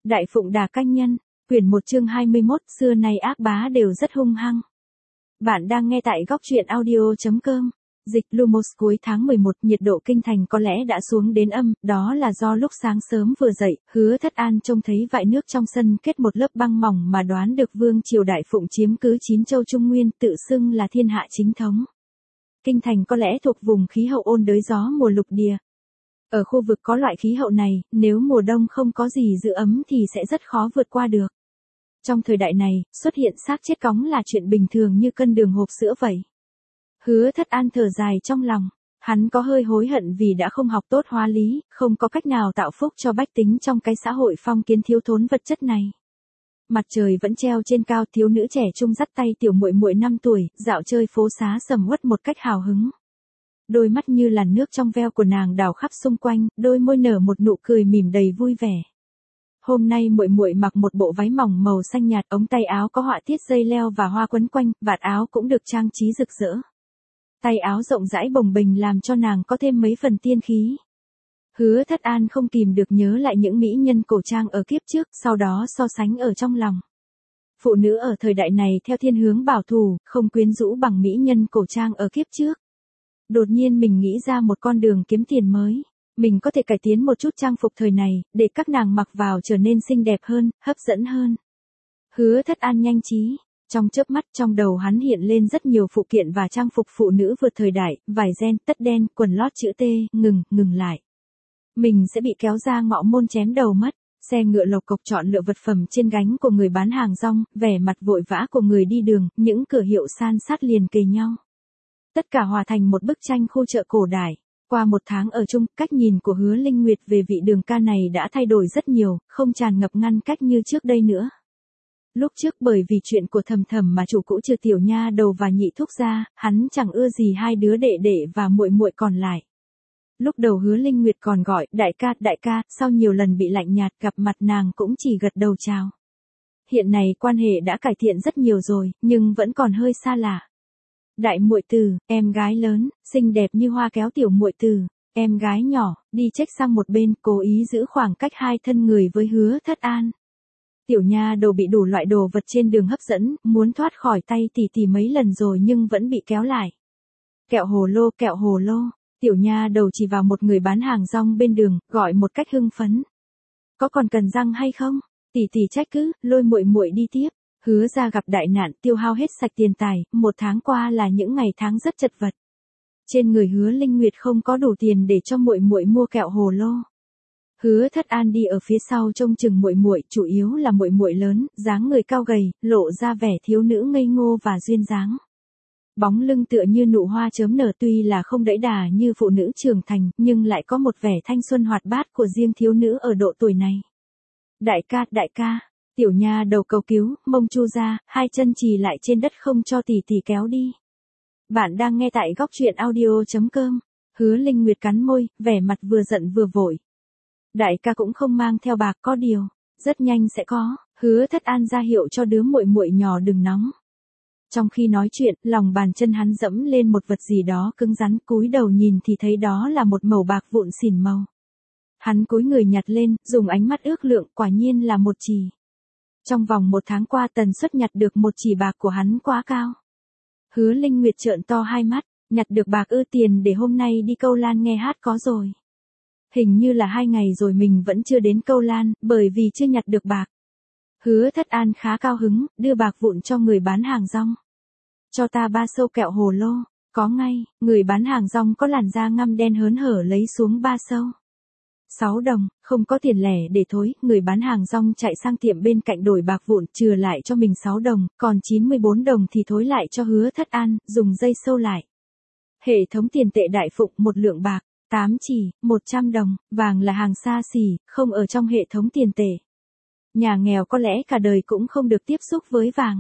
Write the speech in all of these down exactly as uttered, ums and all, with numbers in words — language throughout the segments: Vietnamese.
Đại Phụng Đà Canh Nhân, quyển một chương hai mươi mốt, xưa nay ác bá đều rất hung hăng. Bạn đang nghe tại góc truyện audio chấm com. Dịch Lumos cuối tháng mười một, nhiệt độ kinh thành có lẽ đã xuống đến âm, đó là do lúc sáng sớm vừa dậy, Hứa Thất An trông thấy vại nước trong sân kết một lớp băng mỏng mà đoán được vương triều Đại Phụng chiếm cứ chín châu Trung Nguyên, tự xưng là thiên hạ chính thống. Kinh thành có lẽ thuộc vùng khí hậu ôn đới gió mùa lục địa. Ở khu vực có loại khí hậu này, nếu mùa đông không có gì giữ ấm thì sẽ rất khó vượt qua được. Trong thời đại này, xuất hiện xác chết cóng là chuyện bình thường như cân đường hộp sữa vậy. Hứa Thất An thở dài trong lòng, hắn có hơi hối hận vì đã không học tốt hóa lý, không có cách nào tạo phúc cho bách tính trong cái xã hội phong kiến thiếu thốn vật chất này. Mặt trời vẫn treo trên cao, thiếu nữ trẻ trung dắt tay tiểu muội muội năm tuổi, dạo chơi phố xá sầm uất một cách hào hứng. Đôi mắt như làn nước trong veo của nàng đảo khắp xung quanh, đôi môi nở một nụ cười mỉm đầy vui vẻ. Hôm nay muội muội mặc một bộ váy mỏng màu xanh nhạt, ống tay áo có họa tiết dây leo và hoa quấn quanh, vạt áo cũng được trang trí rực rỡ. Tay áo rộng rãi bồng bềnh làm cho nàng có thêm mấy phần tiên khí. Hứa Thất An không kìm được nhớ lại những mỹ nhân cổ trang ở kiếp trước, sau đó so sánh ở trong lòng. Phụ nữ ở thời đại này theo thiên hướng bảo thủ, không quyến rũ bằng mỹ nhân cổ trang ở kiếp trước. Đột nhiên mình nghĩ ra một con đường kiếm tiền mới. Mình có thể cải tiến một chút trang phục thời này, để các nàng mặc vào trở nên xinh đẹp hơn, hấp dẫn hơn. Hứa Thất An nhanh trí. Trong chớp mắt trong đầu hắn hiện lên rất nhiều phụ kiện và trang phục phụ nữ vượt thời đại, vải ren, tất đen, quần lót chữ T, ngừng, ngừng lại. Mình sẽ bị kéo ra ngõ môn chém đầu mất. Xe ngựa lộc cộc chọn lựa vật phẩm trên gánh của người bán hàng rong, vẻ mặt vội vã của người đi đường, những cửa hiệu san sát liền kề nhau. Tất cả hòa thành một bức tranh khu chợ cổ đại. Qua một tháng ở chung, cách nhìn của Hứa Linh Nguyệt về vị đường ca này đã thay đổi rất nhiều, không tràn ngập ngăn cách như trước đây nữa. Lúc trước bởi vì chuyện của Thầm Thầm mà chủ cũ trừ tiểu nha đầu và nhị thúc ra, hắn chẳng ưa gì hai đứa đệ đệ và muội muội còn lại. Lúc đầu Hứa Linh Nguyệt còn gọi đại ca, đại ca, sau nhiều lần bị lạnh nhạt gặp mặt nàng cũng chỉ gật đầu chào. Hiện này quan hệ đã cải thiện rất nhiều rồi, nhưng vẫn còn hơi xa lạ. Đại muội từ, em gái lớn, xinh đẹp như hoa kéo tiểu muội từ, em gái nhỏ, đi chếch sang một bên, cố ý giữ khoảng cách hai thân người với Hứa Thất An. Tiểu nha đầu bị đủ loại đồ vật trên đường hấp dẫn, muốn thoát khỏi tay tỷ tỷ mấy lần rồi nhưng vẫn bị kéo lại. Kẹo hồ lô, kẹo hồ lô, tiểu nha đầu chỉ vào một người bán hàng rong bên đường, gọi một cách hưng phấn. Có còn cần răng hay không? Tỷ tỷ trách cứ, lôi muội muội đi tiếp. Hứa ra gặp đại nạn, tiêu hao hết sạch tiền tài, một tháng qua là những ngày tháng rất chật vật. Trên người Hứa Linh Nguyệt không có đủ tiền để cho muội muội mua kẹo hồ lô. Hứa Thất An đi ở phía sau trông chừng muội muội, chủ yếu là muội muội lớn, dáng người cao gầy, lộ ra vẻ thiếu nữ ngây ngô và duyên dáng. Bóng lưng tựa như nụ hoa chớm nở, tuy là không đẫy đà như phụ nữ trưởng thành, nhưng lại có một vẻ thanh xuân hoạt bát của riêng thiếu nữ ở độ tuổi này. Đại ca, đại ca. Tiểu nha đầu cầu cứu, mông chu ra, hai chân chì lại trên đất không cho tỷ tỷ kéo đi. Bạn đang nghe tại góc truyện audio chấm com. Hứa Linh Nguyệt cắn môi, vẻ mặt vừa giận vừa vội. Đại ca cũng không mang theo bạc, có điều, rất nhanh sẽ có. Hứa Thất An ra hiệu cho đứa muội muội nhỏ đừng nóng. Trong khi nói chuyện, lòng bàn chân hắn dẫm lên một vật gì đó cứng rắn, cúi đầu nhìn thì thấy đó là một mẩu bạc vụn xỉn màu. Hắn cúi người nhặt lên, dùng ánh mắt ước lượng, quả nhiên là một chì. Trong vòng một tháng qua tần suất nhặt được một chỉ bạc của hắn quá cao. Hứa Linh Nguyệt trợn to hai mắt, nhặt được bạc ư, tiền để hôm nay đi Câu Lan nghe hát có rồi. Hình như là hai ngày rồi mình vẫn chưa đến Câu Lan, bởi vì chưa nhặt được bạc. Hứa Thất An khá cao hứng, đưa bạc vụn cho người bán hàng rong. Cho ta ba sâu kẹo hồ lô, có ngay, người bán hàng rong có làn da ngăm đen hớn hở lấy xuống ba sâu. Sáu đồng, không có tiền lẻ để thối, người bán hàng rong chạy sang tiệm bên cạnh đổi bạc vụn, chừa lại cho mình sáu đồng, còn chín mươi bốn đồng thì thối lại cho Hứa Thất An, dùng dây sâu lại. Hệ thống tiền tệ Đại Phụng, một lượng bạc, tám chỉ, một trăm đồng, vàng là hàng xa xỉ, không ở trong hệ thống tiền tệ. Nhà nghèo có lẽ cả đời cũng không được tiếp xúc với vàng.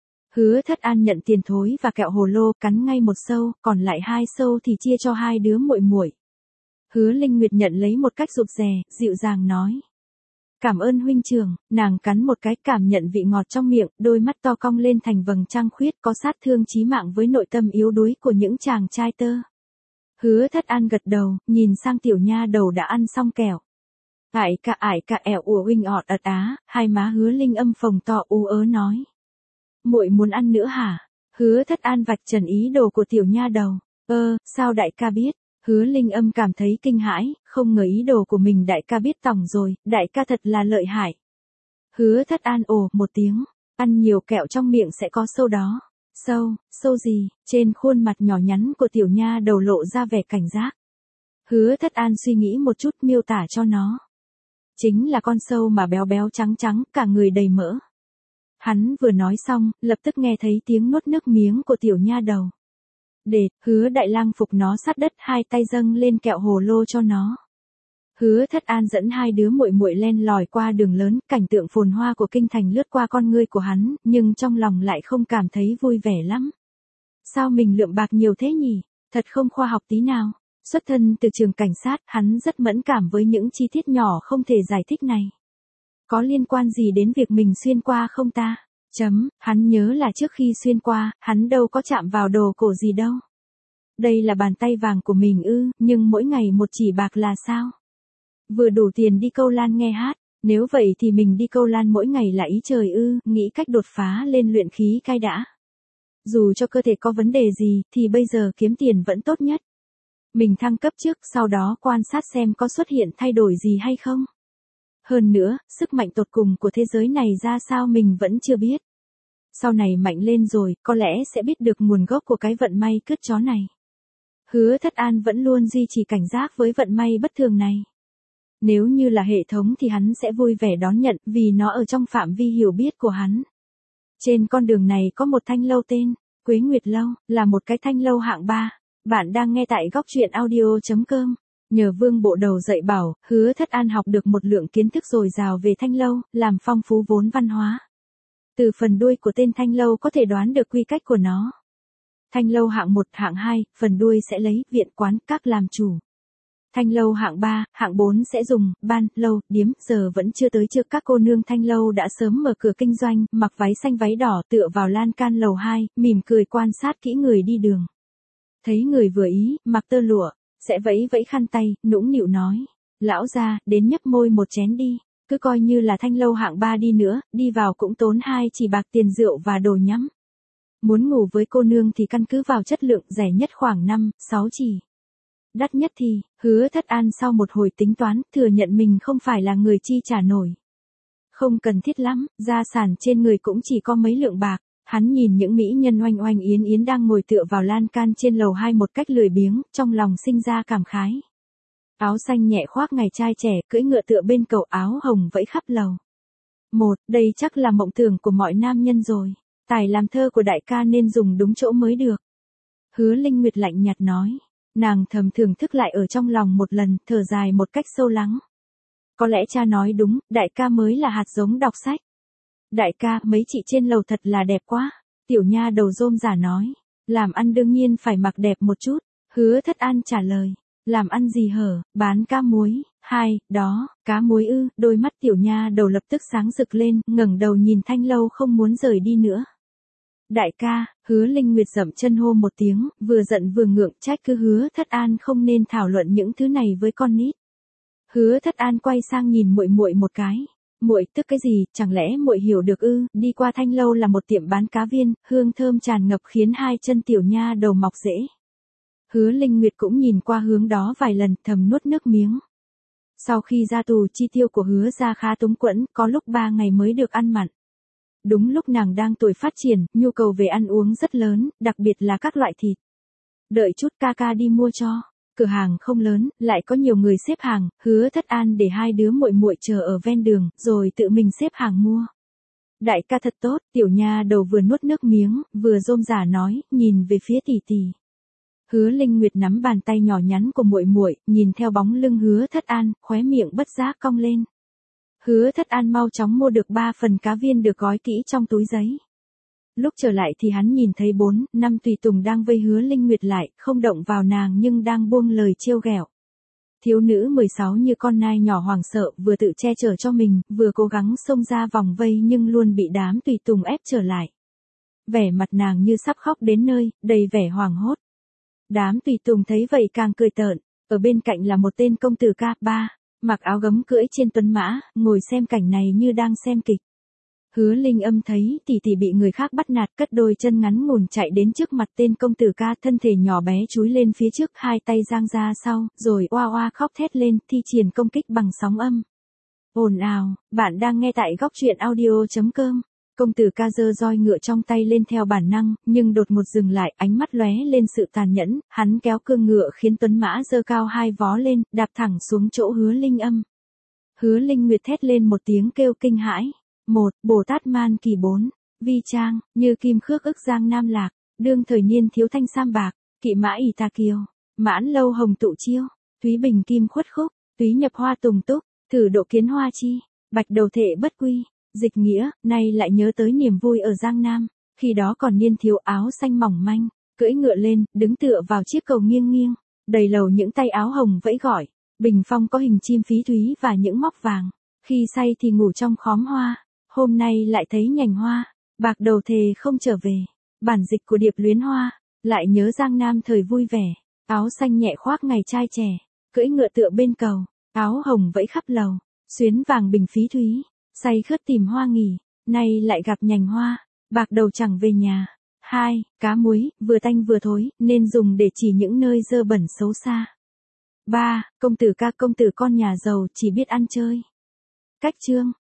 Hứa Thất An nhận tiền thối và kẹo hồ lô, cắn ngay một sâu, còn lại hai sâu thì chia cho hai đứa muội muội. Hứa Linh Nguyệt nhận lấy một cách rụt rè, dịu dàng nói. Cảm ơn huynh trưởng, nàng cắn một cái, cảm nhận vị ngọt trong miệng, đôi mắt to cong lên thành vầng trăng khuyết, có sát thương chí mạng với nội tâm yếu đuối của những chàng trai tơ. Hứa Thất An gật đầu, nhìn sang tiểu nha đầu đã ăn xong kẹo. Ải ca ải ca ẻo ùa huynh ọt ật á, hai má Hứa Linh Âm phồng to u ớ nói. Muội muốn ăn nữa hả? Hứa Thất An vạch trần ý đồ của tiểu nha đầu. Ơ, sao đại ca biết? Hứa Linh Âm cảm thấy kinh hãi, không ngờ ý đồ của mình đại ca biết tỏng rồi, đại ca thật là lợi hại. Hứa Thất An ồ một tiếng, ăn nhiều kẹo trong miệng sẽ có sâu đó. Sâu, sâu gì? Trên khuôn mặt nhỏ nhắn của tiểu nha đầu lộ ra vẻ cảnh giác. Hứa Thất An suy nghĩ một chút miêu tả cho nó. Chính là con sâu mà béo béo trắng trắng, cả người đầy mỡ. Hắn vừa nói xong, lập tức nghe thấy tiếng nuốt nước miếng của tiểu nha đầu. Để, Hứa Đại Lang phục nó sát đất, hai tay dâng lên kẹo hồ lô cho nó. Hứa Thất An dẫn hai đứa muội muội len lỏi qua đường lớn, cảnh tượng phồn hoa của kinh thành lướt qua con ngươi của hắn, nhưng trong lòng lại không cảm thấy vui vẻ lắm. Sao mình lượm bạc nhiều thế nhỉ? Thật không khoa học tí nào. Xuất thân từ trường cảnh sát, hắn rất mẫn cảm với những chi tiết nhỏ không thể giải thích này. Có liên quan gì đến việc mình xuyên qua không ta? Chấm, hắn nhớ là trước khi xuyên qua, hắn đâu có chạm vào đồ cổ gì đâu. Đây là bàn tay vàng của mình ư, nhưng mỗi ngày một chỉ bạc là sao? Vừa đủ tiền đi câu lan nghe hát, nếu vậy thì mình đi câu lan mỗi ngày là ý trời ư, nghĩ cách đột phá lên luyện khí cai đã. Dù cho cơ thể có vấn đề gì, thì bây giờ kiếm tiền vẫn tốt nhất. Mình thăng cấp trước, sau đó quan sát xem có xuất hiện thay đổi gì hay không. Hơn nữa, sức mạnh tột cùng của thế giới này ra sao mình vẫn chưa biết. Sau này mạnh lên rồi, có lẽ sẽ biết được nguồn gốc của cái vận may cứt chó này. Hứa Thất An vẫn luôn duy trì cảnh giác với vận may bất thường này. Nếu như là hệ thống thì hắn sẽ vui vẻ đón nhận, vì nó ở trong phạm vi hiểu biết của hắn. Trên con đường này có một thanh lâu tên, Quế Nguyệt Lâu, là một cái thanh lâu hạng ba. Bạn đang nghe tại góc truyện audio chấm com. Nhờ Vương Bộ Đầu dạy bảo, Hứa Thất An học được một lượng kiến thức dồi dào về thanh lâu, làm phong phú vốn văn hóa. Từ phần đuôi của tên thanh lâu có thể đoán được quy cách của nó. Thanh lâu hạng một, hạng hai, phần đuôi sẽ lấy viện quán các làm chủ. Thanh lâu hạng ba, hạng bốn sẽ dùng ban, lâu, điếm, giờ vẫn chưa tới trước các cô nương thanh lâu đã sớm mở cửa kinh doanh, mặc váy xanh váy đỏ tựa vào lan can lầu hai, mỉm cười quan sát kỹ người đi đường. Thấy người vừa ý, mặc tơ lụa, sẽ vẫy vẫy khăn tay, nũng nịu nói. Lão gia, đến nhấp môi một chén đi, cứ coi như là thanh lâu hạng ba đi nữa, đi vào cũng tốn hai chỉ bạc tiền rượu và đồ nhắm. Muốn ngủ với cô nương thì căn cứ vào chất lượng, rẻ nhất khoảng năm, sáu chỉ. Đắt nhất thì, Hứa Thất An sau một hồi tính toán, thừa nhận mình không phải là người chi trả nổi. Không cần thiết lắm, gia sản trên người cũng chỉ có mấy lượng bạc. Hắn nhìn những mỹ nhân oanh oanh yến yến đang ngồi tựa vào lan can trên lầu hai một cách lười biếng, trong lòng sinh ra cảm khái. Áo xanh nhẹ khoác ngày trai trẻ, cưỡi ngựa tựa bên cầu, áo hồng vẫy khắp lầu. Một, đây chắc là mộng tưởng của mọi nam nhân rồi. Tài làm thơ của đại ca nên dùng đúng chỗ mới được. Hứa Linh Nguyệt lạnh nhạt nói. Nàng thầm thưởng thức lại ở trong lòng một lần, thở dài một cách sâu lắng. Có lẽ cha nói đúng, đại ca mới là hạt giống đọc sách. Đại ca, mấy chị trên lầu thật là đẹp quá. Tiểu nha đầu rôm rả nói. Làm ăn đương nhiên phải mặc đẹp một chút. Hứa Thất An trả lời. Làm ăn gì hở, bán cá muối. Hai, đó, cá muối ư. Đôi mắt tiểu nha đầu lập tức sáng rực lên, ngẩng đầu nhìn thanh lâu không muốn rời đi nữa. Đại ca, Hứa Linh Nguyệt dậm chân hô một tiếng, vừa giận vừa ngượng, trách cứ Hứa Thất An không nên thảo luận những thứ này với con nít. Hứa Thất An quay sang nhìn muội muội một cái. Muội tức cái gì, chẳng lẽ muội hiểu được ư? Đi qua thanh lâu là một tiệm bán cá viên, hương thơm tràn ngập khiến hai chân tiểu nha đầu mọc rễ. Hứa Linh Nguyệt cũng nhìn qua hướng đó vài lần, thầm nuốt nước miếng. Sau khi ra tù, chi tiêu của Hứa gia khá túng quẫn, có lúc ba ngày mới được ăn mặn. Đúng lúc nàng đang tuổi phát triển, nhu cầu về ăn uống rất lớn, đặc biệt là các loại thịt. Đợi chút ca ca đi mua cho. Cửa hàng không lớn, lại có nhiều người xếp hàng, Hứa Thất An để hai đứa muội muội chờ ở ven đường, rồi tự mình xếp hàng mua. Đại ca thật tốt, tiểu nha đầu vừa nuốt nước miếng, vừa rôm rả nói, nhìn về phía tỷ tỷ. Hứa Linh Nguyệt nắm bàn tay nhỏ nhắn của muội muội, nhìn theo bóng lưng Hứa Thất An, khóe miệng bất giác cong lên. Hứa Thất An mau chóng mua được ba phần cá viên được gói kỹ trong túi giấy. Lúc trở lại thì hắn nhìn thấy bốn, năm tùy tùng đang vây Hứa Linh Nguyệt lại, không động vào nàng nhưng đang buông lời trêu ghẹo. Thiếu nữ mười sáu như con nai nhỏ hoảng sợ, vừa tự che chở cho mình, vừa cố gắng xông ra vòng vây nhưng luôn bị đám tùy tùng ép trở lại. Vẻ mặt nàng như sắp khóc đến nơi, đầy vẻ hoảng hốt. Đám tùy tùng thấy vậy càng cười tợn, ở bên cạnh là một tên công tử ca ba. mặc áo gấm cưỡi trên tuấn mã, ngồi xem cảnh này như đang xem kịch. Hứa Linh Âm thấy tỷ tỷ bị người khác bắt nạt, cất đôi chân ngắn ngủn chạy đến trước mặt tên công tử ca, thân thể nhỏ bé chúi lên phía trước, hai tay giang ra sau, rồi oa oa khóc thét lên, thi triển công kích bằng sóng âm. Ồn ào, bạn đang nghe tại góc truyện audio chấm com. Công tử ca giơ roi ngựa trong tay lên theo bản năng, nhưng đột ngột dừng lại, ánh mắt lóe lên sự tàn nhẫn, hắn kéo cương ngựa khiến tuấn mã giơ cao hai vó lên, đạp thẳng xuống chỗ Hứa Linh Âm. Hứa Linh Nguyệt thét lên một tiếng kêu kinh hãi. Một, Bồ Tát Man Kỳ bốn, Vi Trang, Như Kim Khước ức Giang Nam Lạc, đương thời niên thiếu thanh sam bạc, kỵ mã ỷ tà kiều, mãn lâu hồng tụ chiêu, túy bình kim khuất khúc, túy nhập hoa tùng túc, thử độ kiến hoa chi, bạch đầu thệ bất quy. Dịch nghĩa, nay lại nhớ tới niềm vui ở Giang Nam, khi đó còn niên thiếu, áo xanh mỏng manh, cưỡi ngựa lên, đứng tựa vào chiếc cầu nghiêng nghiêng, đầy lầu những tay áo hồng vẫy gọi, bình phong có hình chim phí thúy và những móc vàng, khi say thì ngủ trong khóm hoa, hôm nay lại thấy nhành hoa, bạc đầu thề không trở về. Bản dịch của điệp luyến hoa, lại nhớ Giang Nam thời vui vẻ, áo xanh nhẹ khoác ngày trai trẻ, cưỡi ngựa tựa bên cầu, áo hồng vẫy khắp lầu, xuyến vàng bình phí thúy. Say khướt tìm hoa nghỉ, nay lại gặp nhành hoa, bạc đầu chẳng về nhà. Hai, cá muối, vừa tanh vừa thối, nên dùng để chỉ những nơi dơ bẩn xấu xa. Ba, công tử ca công tử con nhà giàu chỉ biết ăn chơi. Cách chương,